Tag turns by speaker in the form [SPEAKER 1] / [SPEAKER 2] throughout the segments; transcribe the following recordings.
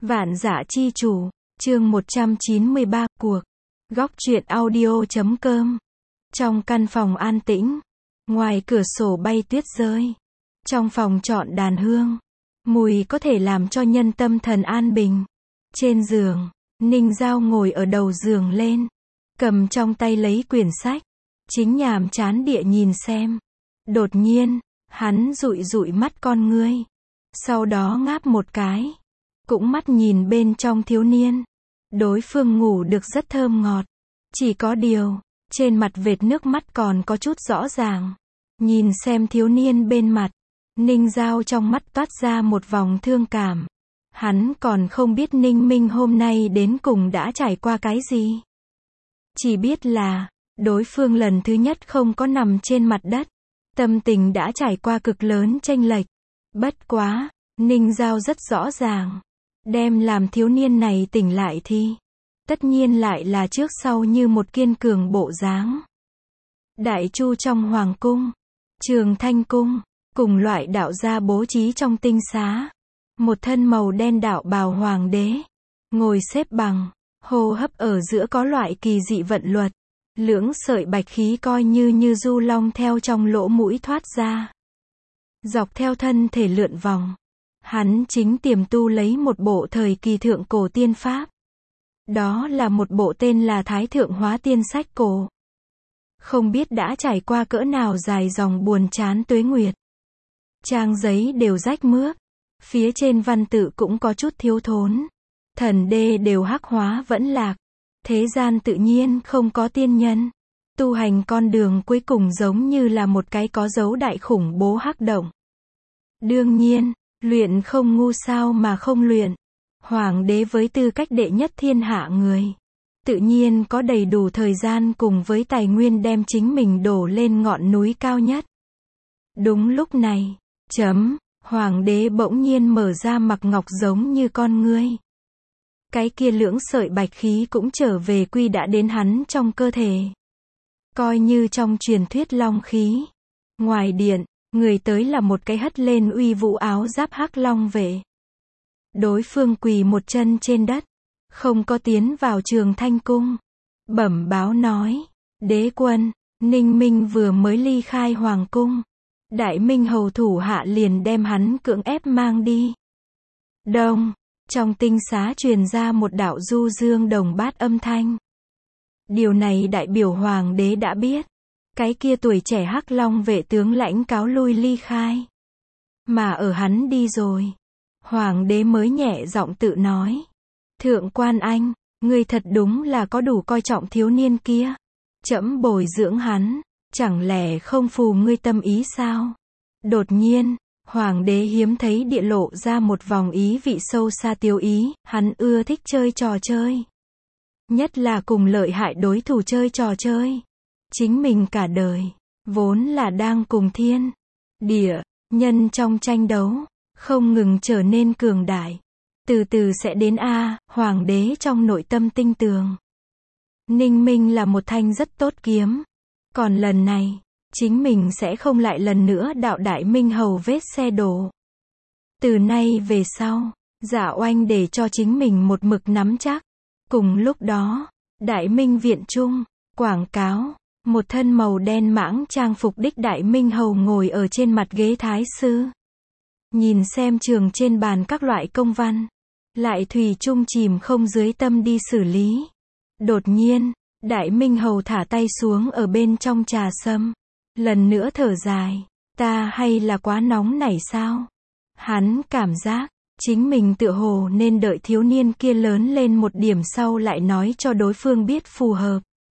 [SPEAKER 1] Vạn Dã Chi Chủ, chương 193, cuộc. Góc truyện audio.com. Trong căn phòng an tĩnh, ngoài cửa sổ bay tuyết rơi. Trong phòng trọn đàn hương, mùi có thể làm cho nhân tâm thần an bình. Trên giường, Ninh Giao ngồi ở đầu giường lên, cầm trong tay lấy quyển sách, chính nhàm chán địa nhìn xem. Đột nhiên, hắn dụi dụi mắt con ngươi, sau đó ngáp một cái, cũng mắt nhìn bên trong thiếu niên. Đối phương ngủ được rất thơm ngọt, chỉ có điều, trên mặt vệt nước mắt còn có chút rõ ràng. Nhìn xem thiếu niên bên mặt, Ninh Giao trong mắt toát ra một vòng thương cảm. Hắn còn không biết Ninh Minh hôm nay đến cùng đã trải qua cái gì. Chỉ biết là, đối phương lần thứ nhất không có nằm trên mặt đất. Tâm tình đã trải qua cực lớn chênh lệch. Bất quá, Ninh Giao rất rõ ràng. Đem làm thiếu niên này tỉnh lại thì, tất nhiên lại là trước sau như một kiên cường bộ dáng. Đại Chu trong Hoàng cung, Trường Thanh cung, cùng loại đạo gia bố trí trong tinh xá. Một thân màu đen đạo bào hoàng đế, ngồi xếp bằng, hô hấp ở giữa có loại kỳ dị vận luật. Lưỡng sợi bạch khí coi như du long theo trong lỗ mũi thoát ra, dọc theo thân thể lượn vòng. Hắn chính tiềm tu lấy một bộ thời kỳ thượng cổ tiên pháp. Đó là một bộ tên là Thái Thượng Hóa Tiên sách cổ. Không biết đã trải qua cỡ nào dài dòng buồn chán tuế nguyệt. Trang giấy đều rách mướp, phía trên văn tự cũng có chút thiếu thốn. Thần đê đều hắc hóa vẫn lạc. Thế gian tự nhiên không có tiên nhân. Tu hành con đường cuối cùng giống như là một cái có dấu đại khủng bố hắc động. Đương nhiên, luyện không ngu sao mà không luyện. Hoàng đế với tư cách đệ nhất thiên hạ người, tự nhiên có đầy đủ thời gian cùng với tài nguyên đem chính mình đổ lên ngọn núi cao nhất. Đúng lúc này, Hoàng đế bỗng nhiên mở ra mặc ngọc giống như con ngươi. Cái kia lưỡng sợi bạch khí cũng trở về quy đã đến hắn trong cơ thể. Coi như trong truyền thuyết long khí. Ngoài điện, người tới là một cái hất lên uy vũ áo giáp hắc long vệ. Đối phương quỳ một chân trên đất, không có tiến vào Trường Thanh cung. Bẩm báo nói, đế quân, Ninh Minh vừa mới ly khai hoàng cung. Đại Minh hầu thủ hạ liền đem hắn cưỡng ép mang đi. Đông, trong tinh xá truyền ra một đạo du dương đồng bát âm thanh. Điều này đại biểu hoàng đế đã biết. Cái kia tuổi trẻ hắc long vệ tướng lãnh cáo lui ly khai. Mà ở hắn đi rồi, hoàng đế mới nhẹ giọng tự nói. Thượng quan anh, ngươi thật đúng là có đủ coi trọng thiếu niên kia. Trẫm bồi dưỡng hắn, chẳng lẽ không phù ngươi tâm ý sao? Đột nhiên, hoàng đế hiếm thấy địa lộ ra một vòng ý vị sâu xa tiêu ý. Hắn ưa thích chơi trò chơi, nhất là cùng lợi hại đối thủ chơi trò chơi. Chính mình cả đời, vốn là đang cùng thiên, địa, nhân trong tranh đấu, không ngừng trở nên cường đại. Từ từ sẽ đến hoàng đế trong nội tâm tinh tường. Ninh Minh là một thanh rất tốt kiếm. Còn lần này, chính mình sẽ không lại lần nữa đạo Đại Minh hầu vết xe đổ. Từ nay về sau, Dạ Oanh để cho chính mình một mực nắm chắc. Cùng lúc đó, Đại Minh viện trung, quảng cáo. Một thân màu đen mãng trang phục đích Đại Minh hầu ngồi ở trên mặt ghế thái sư. Nhìn xem trường trên bàn các loại công văn. Lại thủy chung chìm không dưới tâm đi xử lý. Đột nhiên, Đại Minh hầu thả tay xuống ở bên trong trà sâm. Lần nữa thở dài. Ta hay là quá nóng nảy sao? Hắn cảm giác, chính mình tựa hồ nên đợi thiếu niên kia lớn lên một điểm sau lại nói cho đối phương biết phù hợp.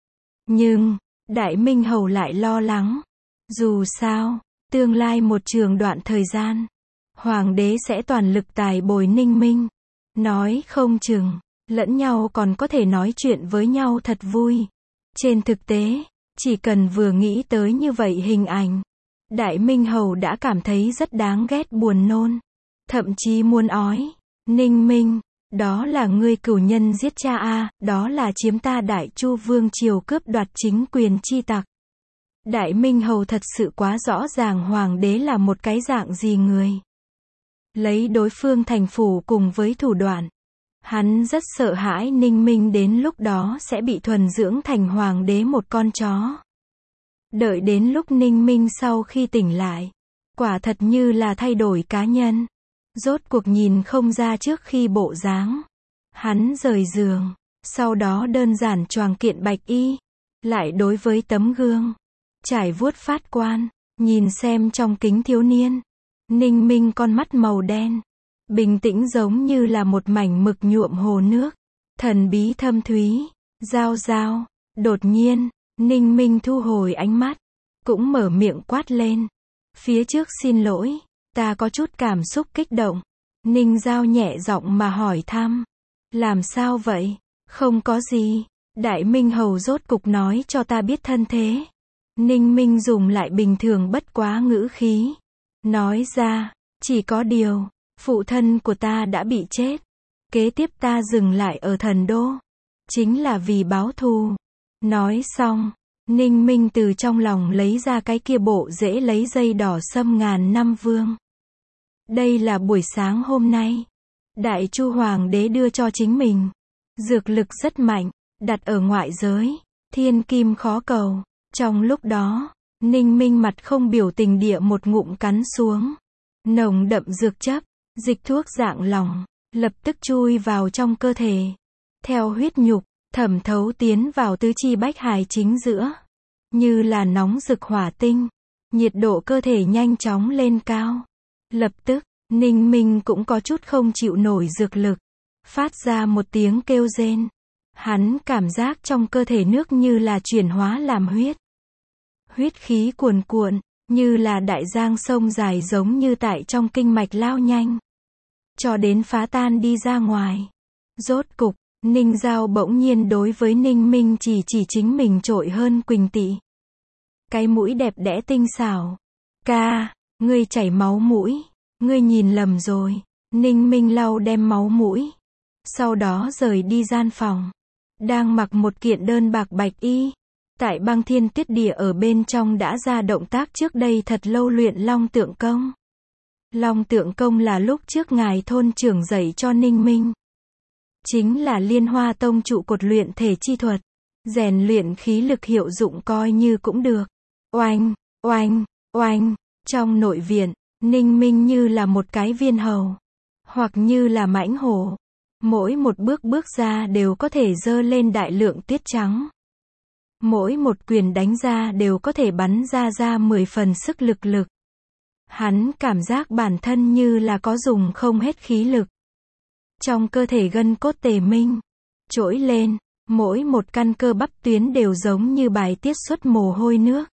[SPEAKER 1] Nhưng, Đại Minh hầu lại lo lắng. Dù sao, tương lai một trường đoạn thời gian, hoàng đế sẽ toàn lực tài bồi Ninh Minh. Nói không chừng, lẫn nhau còn có thể nói chuyện với nhau thật vui. Trên thực tế, chỉ cần vừa nghĩ tới như vậy hình ảnh, Đại Minh hầu đã cảm thấy rất đáng ghét buồn nôn. Thậm chí muốn ói. Ninh Minh, đó là ngươi cửu nhân giết cha đó là chiếm ta Đại Chu vương triều cướp đoạt chính quyền chi tặc. Đại Minh hầu thật sự quá rõ ràng hoàng đế là một cái dạng gì người. Lấy đối phương thành phủ cùng với thủ đoạn, Hắn rất sợ hãi Ninh Minh đến lúc đó sẽ bị thuần dưỡng thành hoàng đế một con chó. Đợi đến lúc Ninh Minh sau khi tỉnh lại, quả thật như là thay đổi cá nhân. Rốt cuộc nhìn không ra trước khi bộ dáng. Hắn rời giường, sau đó đơn giản choàng kiện bạch y, lại đối với tấm gương, trải vuốt phát quan, nhìn xem trong kính thiếu niên. Ninh Minh con mắt màu đen, bình tĩnh giống như là một mảnh mực nhuộm hồ nước, thần bí thâm thúy, giao giao. Đột nhiên, Ninh Minh thu hồi ánh mắt, cũng mở miệng quát lên. Phía trước xin lỗi, ta có chút cảm xúc kích động. Ninh Giao nhẹ giọng mà hỏi thăm. Làm sao vậy? Không có gì. Đại Minh Hầu rốt cục nói cho ta biết thân thế. Ninh Minh dùng lại bình thường bất quá ngữ khí. Nói ra, chỉ có điều, phụ thân của ta đã bị chết. Kế tiếp ta dừng lại ở thần đô. Chính là vì báo thù. Nói xong, Ninh Minh từ trong lòng lấy ra cái kia bộ rễ lấy dây đỏ xâm ngàn năm vương. Đây là buổi sáng hôm nay. Đại Chu Hoàng đế đưa cho chính mình. Dược lực rất mạnh, đặt ở ngoại giới. Thiên kim khó cầu. Trong lúc đó, Ninh Minh mặt không biểu tình địa một ngụm cắn xuống. Nồng đậm dược chất, dịch thuốc dạng lỏng, lập tức chui vào trong cơ thể. Theo huyết nhục, thẩm thấu tiến vào tứ chi bách hải chính giữa. Như là nóng rực hỏa tinh. Nhiệt độ cơ thể nhanh chóng lên cao. Lập tức, Ninh Minh cũng có chút không chịu nổi dược lực. Phát ra một tiếng kêu rên. Hắn cảm giác trong cơ thể nước như là chuyển hóa làm huyết. Huyết khí cuồn cuộn, như là đại giang sông dài giống như tại trong kinh mạch lao nhanh. Cho đến phá tan đi ra ngoài. Rốt cục, Ninh Giao bỗng nhiên đối với Ninh Minh chỉ chính mình trội hơn Quỳnh Tị. Cái mũi đẹp đẽ tinh xảo. Ca, ngươi chảy máu mũi. Ngươi nhìn lầm rồi. Ninh Minh lau đem máu mũi. Sau đó rời đi gian phòng. Đang mặc một kiện đơn bạc bạch y. Tại Băng Thiên Tuyết Địa ở bên trong đã ra động tác trước đây thật lâu luyện Long Tượng Công. Long Tượng Công là lúc trước ngài thôn trưởng dạy cho Ninh Minh. Chính là Liên Hoa Tông trụ cột luyện thể chi thuật. Rèn luyện khí lực hiệu dụng coi như cũng được. Oanh, oanh, oanh. Trong nội viện, Ninh Minh như là một cái viên hầu. Hoặc như là mãnh hổ. Mỗi một bước ra đều có thể dơ lên đại lượng tiết trắng. Mỗi một quyền đánh ra đều có thể bắn ra 10 phần sức lực. Hắn cảm giác bản thân như là có dùng không hết khí lực. Trong cơ thể gân cốt tề minh, trỗi lên, mỗi một căn cơ bắp tuyến đều giống như bài tiết xuất mồ hôi nước.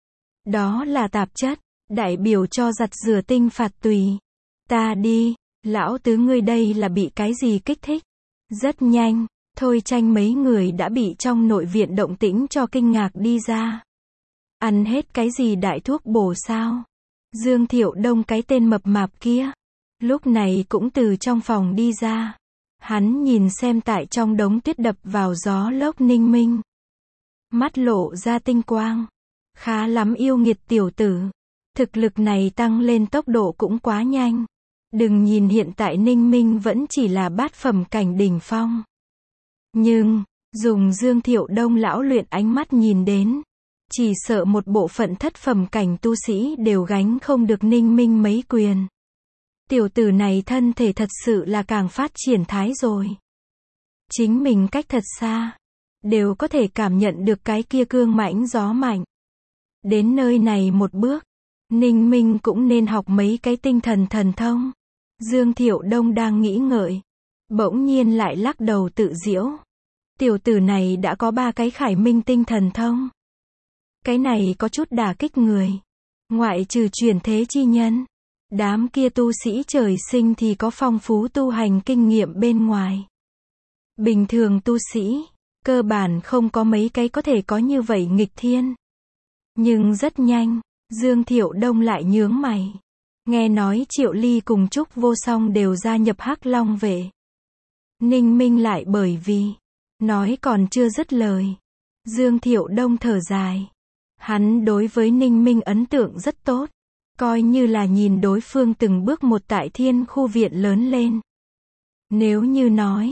[SPEAKER 1] Đó là tạp chất, đại biểu cho giặt rửa tinh phạt tùy. Ta đi, lão tứ ngươi đây là bị cái gì kích thích? Rất nhanh, Thôi Tranh mấy người đã bị trong nội viện động tĩnh cho kinh ngạc đi ra. Ăn hết cái gì đại thuốc bổ sao? Dương Thiệu Đông cái tên mập mạp kia, lúc này cũng từ trong phòng đi ra. Hắn nhìn xem tại trong đống tuyết đập vào gió lốc Ninh Minh. Mắt lộ ra tinh quang. Khá lắm yêu nghiệt tiểu tử. Thực lực này tăng lên tốc độ cũng quá nhanh. Đừng nhìn hiện tại Ninh Minh vẫn chỉ là bát phẩm cảnh đỉnh phong. Nhưng, dùng Dương Thiệu Đông lão luyện ánh mắt nhìn đến. Chỉ sợ một bộ phận thất phẩm cảnh tu sĩ đều gánh không được Ninh Minh mấy quyền. Tiểu tử này thân thể thật sự là càng phát triển thái rồi. Chính mình cách thật xa, đều có thể cảm nhận được cái kia cương mãnh gió mạnh. Đến nơi này một bước, Ninh Minh cũng nên học mấy cái tinh thần thần thông. Dương Thiệu Đông đang nghĩ ngợi, bỗng nhiên lại lắc đầu tự giễu. Tiểu tử này đã có 3 cái khải minh tinh thần thông. Cái này có chút đả kích người. Ngoại trừ chuyển thế chi nhân, đám kia tu sĩ trời sinh thì có phong phú tu hành kinh nghiệm bên ngoài. Bình thường tu sĩ, cơ bản không có mấy cái có thể có như vậy nghịch thiên. Nhưng rất nhanh, Dương Thiệu Đông lại nhướng mày. Nghe nói Triệu Ly cùng Trúc Vô Song đều gia nhập Hắc Long vệ. Ninh Minh lại bởi vì, nói còn chưa dứt lời. Dương Thiệu Đông thở dài. Hắn đối với Ninh Minh ấn tượng rất tốt. Coi như là nhìn đối phương từng bước một tại Thiên Khu viện lớn lên. Nếu như nói,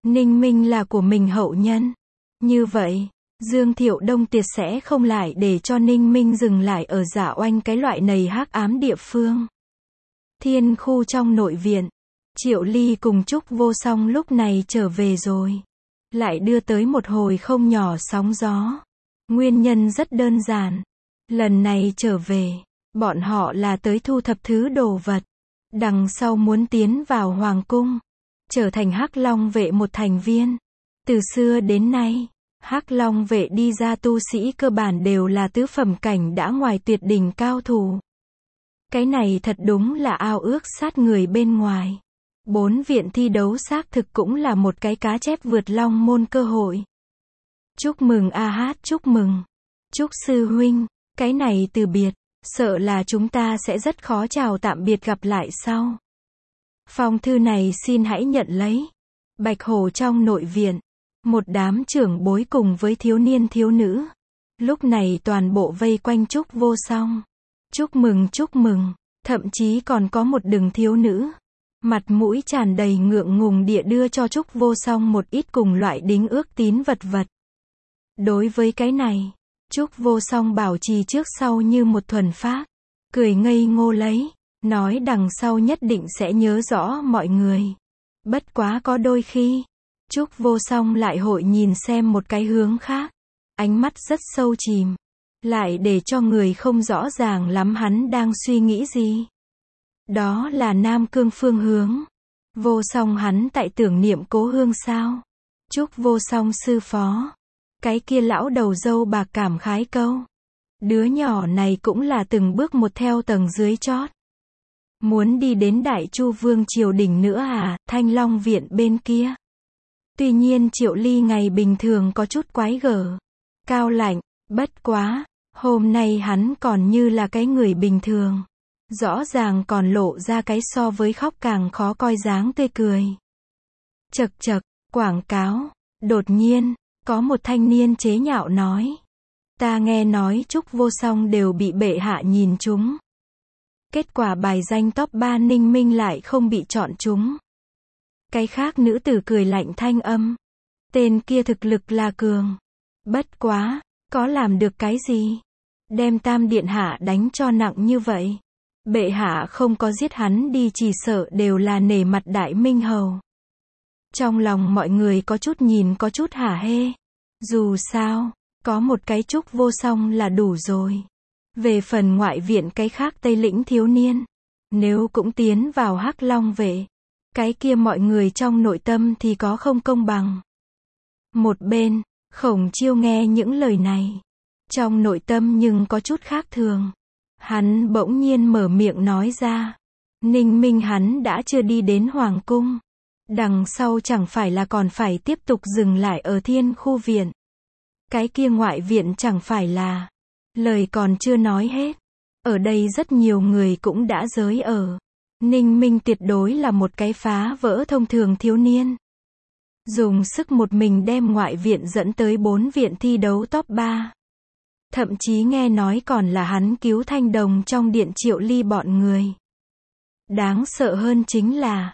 [SPEAKER 1] Ninh Minh là của mình hậu nhân. Như vậy, Dương Thiệu Đông tuyệt sẽ không lại để cho Ninh Minh dừng lại ở Dạ Oanh cái loại này hắc ám địa phương. Thiên khu trong nội viện, Triệu Ly cùng Trúc Vô Song lúc này trở về rồi. Lại đưa tới một hồi không nhỏ sóng gió. Nguyên nhân rất đơn giản. Lần này trở về, bọn họ là tới thu thập thứ đồ vật. Đằng sau muốn tiến vào Hoàng cung, trở thành Hắc Long vệ một thành viên. Từ xưa đến nay, Hắc Long vệ đi ra tu sĩ cơ bản đều là tứ phẩm cảnh đã ngoài tuyệt đỉnh cao thủ. Cái này thật đúng là ao ước sát người bên ngoài. 4 viện thi đấu xác thực cũng là một cái cá chép vượt long môn cơ hội. Chúc mừng a hát, chúc mừng. Chúc sư huynh, cái này từ biệt, sợ là chúng ta sẽ rất khó chào tạm biệt gặp lại sau. Phong thư này xin hãy nhận lấy. Bạch Hổ trong nội viện, một đám trưởng bối cùng với thiếu niên thiếu nữ. Lúc này toàn bộ vây quanh Trúc Vô Song. Chúc mừng, thậm chí còn có một đừng thiếu nữ. Mặt mũi tràn đầy ngượng ngùng địa đưa cho Trúc Vô Song một ít cùng loại đính ước tín vật vật. Đối với cái này, Trúc Vô Song bảo trì trước sau như một thuần phác, cười ngây ngô lấy, nói đằng sau nhất định sẽ nhớ rõ mọi người. Bất quá có đôi khi, Trúc Vô Song lại hội nhìn xem một cái hướng khác, ánh mắt rất sâu chìm, lại để cho người không rõ ràng lắm hắn đang suy nghĩ gì. Đó là Nam Cương phương hướng. Vô Song hắn tại tưởng niệm cố hương sao? Trúc Vô Song sư phó. Cái kia lão đầu râu bạc cảm khái câu. Đứa nhỏ này cũng là từng bước một theo tầng dưới chót. Muốn đi đến Đại Chu Vương triều đình nữa à, Thanh Long viện bên kia. Tuy nhiên Triệu Ly ngày bình thường có chút quái gở, cao lạnh, bất quá, hôm nay hắn còn như là cái người bình thường. Rõ ràng còn lộ ra cái so với khóc càng khó coi dáng tươi cười. Chậc chậc, quảng cáo. Đột nhiên, có một thanh niên chế nhạo nói. Ta nghe nói Trúc Vô Song đều bị bệ hạ nhìn trúng. Kết quả bài danh top 3 Ninh Minh lại không bị chọn trúng. Cái khác nữ tử cười lạnh thanh âm. Tên kia thực lực là cường. Bất quá, có làm được cái gì? Đem Tam Điện Hạ đánh cho nặng như vậy. Bệ hạ không có giết hắn đi chỉ sợ đều là nể mặt Đại Minh Hầu. Trong lòng mọi người có chút nhìn có chút hả hê. Dù sao, có một cái Trúc Vô Song là đủ rồi. Về phần ngoại viện cái khác Tây Lĩnh thiếu niên, nếu cũng tiến vào Hắc Long vệ, cái kia mọi người trong nội tâm thì có không công bằng. Một bên, Khổng Chiêu nghe những lời này, trong nội tâm nhưng có chút khác thường. Hắn bỗng nhiên mở miệng nói ra. Ninh Minh hắn đã chưa đi đến Hoàng cung. Đằng sau chẳng phải là còn phải tiếp tục dừng lại ở Thiên khu viện. Cái kia ngoại viện chẳng phải là. Lời còn chưa nói hết. Ở đây rất nhiều người cũng đã giới ở. Ninh Minh tuyệt đối là một cái phá vỡ thông thường thiếu niên. Dùng sức một mình đem ngoại viện dẫn tới 4 viện thi đấu top 3. Thậm chí nghe nói còn là hắn cứu Thanh Đồng trong điện Triệu Ly bọn người. Đáng sợ hơn chính là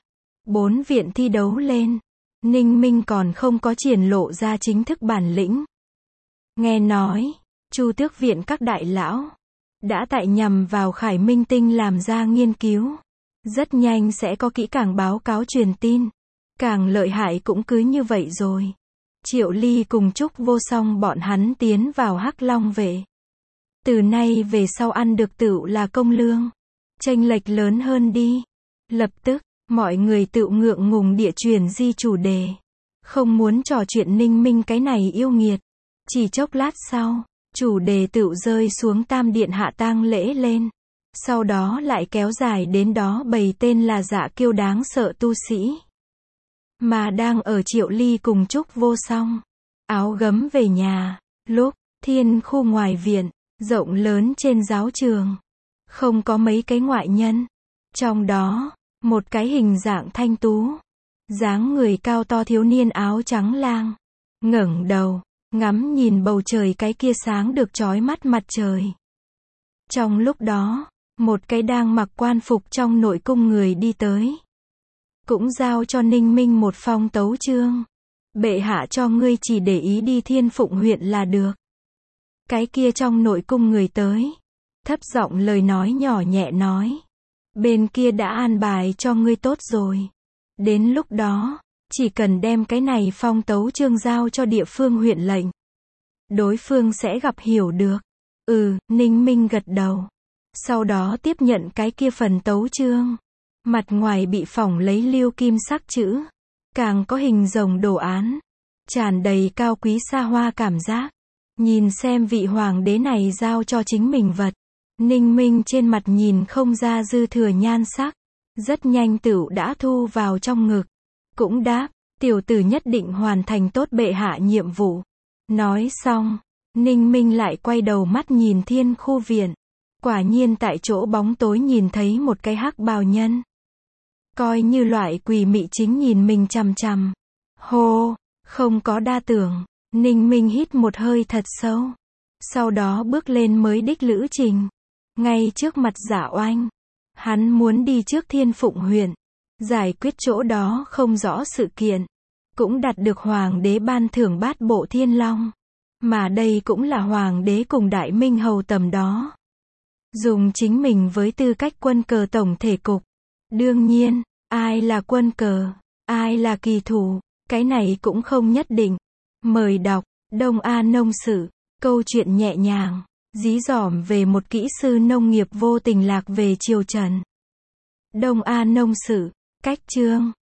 [SPEAKER 1] 4 viện thi đấu lên, Ninh Minh còn không có triển lộ ra chính thức bản lĩnh. Nghe nói, Chu Tước viện các đại lão đã tại nhằm vào Khải Minh Tinh làm ra nghiên cứu. Rất nhanh sẽ có kỹ càng báo cáo truyền tin. Càng lợi hại cũng cứ như vậy rồi. Triệu Ly cùng Trúc Vô Song bọn hắn tiến vào Hắc Long vệ. Từ nay về sau ăn được tựu là công lương. Chênh lệch lớn hơn đi. Lập tức, mọi người tựu ngượng ngùng địa chuyển di chủ đề. Không muốn trò chuyện Ninh Minh cái này yêu nghiệt. Chỉ chốc lát sau, chủ đề tựu rơi xuống Tam Điện Hạ tang lễ lên. Sau đó lại kéo dài đến đó bầy tên là Dạ Kiêu đáng sợ tu sĩ. Mà đang ở Triệu Ly cùng Trúc Vô Song. Áo gấm về nhà. Lúc, Thiên khu ngoài viện, rộng lớn trên giáo trường. Không có mấy cái ngoại nhân. Trong đó, một cái hình dạng thanh tú. Dáng người cao to thiếu niên áo trắng lang. Ngẩng đầu, ngắm nhìn bầu trời cái kia sáng được chói mắt mặt trời. Trong lúc đó, một cái đang mặc quan phục trong nội cung người đi tới. Cũng giao cho Ninh Minh một phong tấu chương. Bệ hạ cho ngươi chỉ để ý đi Thiên Phụng huyện là được. Cái kia trong nội cung người tới. Thấp giọng lời nói nhỏ nhẹ nói. Bên kia đã an bài cho ngươi tốt rồi. Đến lúc đó, chỉ cần đem cái này phong tấu chương giao cho địa phương huyện lệnh. Đối phương sẽ gặp hiểu được. Ninh Minh gật đầu. Sau đó tiếp nhận cái kia phần tấu chương. Mặt ngoài bị phỏng lấy lưu kim sắc chữ. Càng có hình rồng đồ án. Tràn đầy cao quý xa hoa cảm giác. Nhìn xem vị hoàng đế này giao cho chính mình vật. Ninh Minh trên mặt nhìn không ra dư thừa nhan sắc. Rất nhanh tựu đã thu vào trong ngực. Cũng đáp, tiểu tử nhất định hoàn thành tốt bệ hạ nhiệm vụ. Nói xong, Ninh Minh lại quay đầu mắt nhìn Thiên Khu viện. Quả nhiên tại chỗ bóng tối nhìn thấy một cái hắc bào nhân. Coi như loại quỷ mị chính nhìn mình chằm chằm. Hô, không có đa tưởng. Ninh Minh hít một hơi thật sâu. Sau đó bước lên mới đích lữ trình. Ngay trước mặt Dạ Oanh. Hắn muốn đi trước Thiên Phụng huyện. Giải quyết chỗ đó không rõ sự kiện. Cũng đạt được hoàng đế ban thưởng bát bộ thiên long. Mà đây cũng là hoàng đế cùng đại minh hầu tầm đó. Dùng chính mình với tư cách quân cờ tổng thể cục. Đương nhiên, ai là quân cờ, ai là kỳ thủ, cái này cũng không nhất định. Mời đọc, Đông A Nông Sự, câu chuyện nhẹ nhàng, dí dỏm về một kỹ sư nông nghiệp vô tình lạc về triều Trần. Đông A Nông Sự, cách chương.